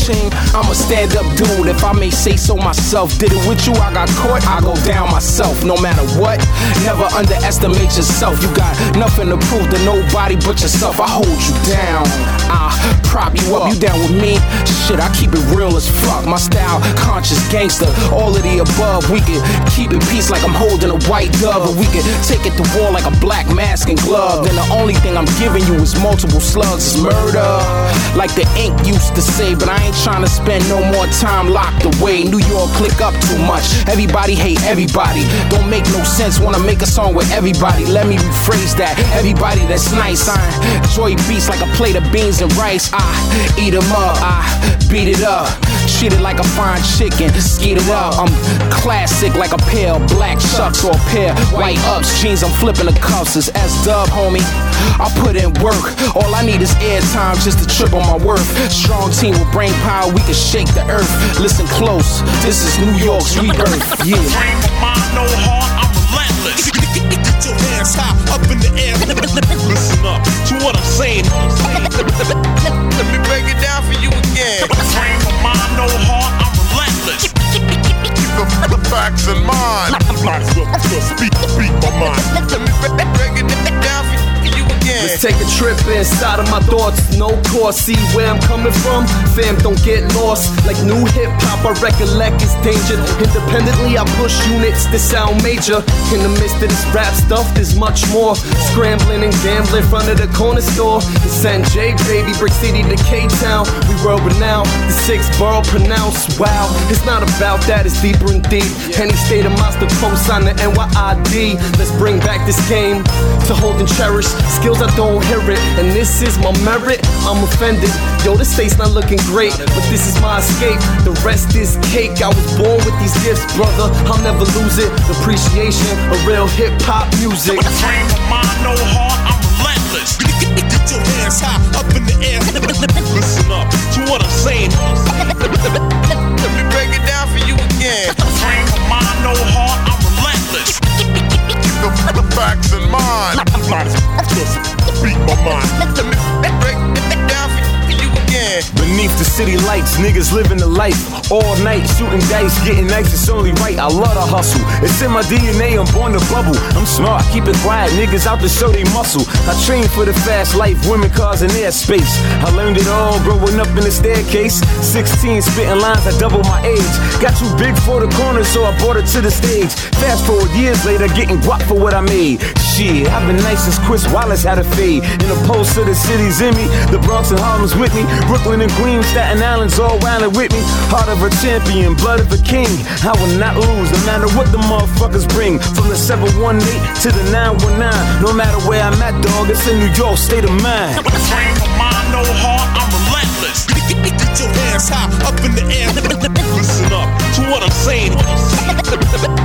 ching. I'm a stand-up dude, if I may say so myself. Did it with you, I got caught, I go down myself. No matter what, never underestimate yourself. You got nothing to prove to nobody but yourself. I hold you down, I prop you up. You down with me? Shit, I keep it real as fuck. My style, conscious gangster, all of the above. We can keep it peace like I'm holding a white dove, or we can take it to war like a black mask and glove. Then the only thing I'm giving you is multiple slugs. It's murder, like the ink used to say. But I ain't trying to spend no more time locked away. New York click up too much. Everybody hate everybody. Don't make no sense. Wanna make a song with everybody. Let me rephrase that. Everybody that's nice. I enjoy beats like a plate of beans and rice. I eat them up, I beat it up. Treat it like a fine chicken, skeet it up. I'm classic like a pair of black chucks or a pair of white ups. Jeans, I'm flipping the cuffs. It's S-Dub, homie. I put in work. All I need is airtime just to trip on my worth. Strong team with brain power, we can shake the earth. Listen close, this is New York's rebirth. Yeah. Frame of mind, no heart, I'm relentless. Get your hands high, up in the air. Listen up to what I'm saying. Let me break it down for you again. Frame of mind, no heart, I'm relentless. Keep the facts in mind. Speak my mind. Let me break it down for you again. Let's take a trip inside of my thoughts. No course, see where I'm coming from. Fam, don't get lost. Like new hip-hop, I recollect it's danger. Independently, I push units that sound major. In the midst of this rap stuff, there's much more. Scrambling and gambling in front of the corner store. It's J, baby, Brick City to K-Town. We world renowned, the 6th borough pronounced. Wow, it's not about that, it's deeper and deep. Any state of monster co-sign the NYID. Let's bring back this game to hold and cherish. Skills I don't hear it, and this is my merit. I'm offended. Yo, the state's not looking great, but this is my escape. The rest is cake. I was born with these gifts, brother. I'll never lose it. Appreciation of real hip-hop music. Frame of mind, no heart, I'm relentless. Get your hands high, up in the air. Listen up to what I'm saying. Let me break it down for you again. Frame of mind, no heart, I'm relentless. Keep the facts in mind. Speak my mind. Let me break it down for you again. Beneath the city lights, niggas living the life. All night, shooting dice, getting nice, it's only right. I love the hustle. It's in my DNA, I'm born to bubble. I'm smart, keep it quiet, niggas out to show they muscle. I train for the fast life, women, cars, and airspace. I learned it all growing up in the staircase. 16, spitting lines, I double my age. Got too big for the corner, so I brought it to the stage. Fast forward years later, getting guap for what I made. Shit, I've been nice since Chris Wallace had a fade. In the pulse of the city's in me, the Bronx and Harlem's with me. Brooklyn and Queens, Staten Island's all wildin' with me. Heart of a champion, blood of a king. I will not lose, no matter what the motherfuckers bring. From the 718 to the 919. No matter where I'm at, dog, it's in New York, state of mind. Frame of mind, no heart, I'm relentless. Get your hands high, up in the air. Listen up to what I'm saying.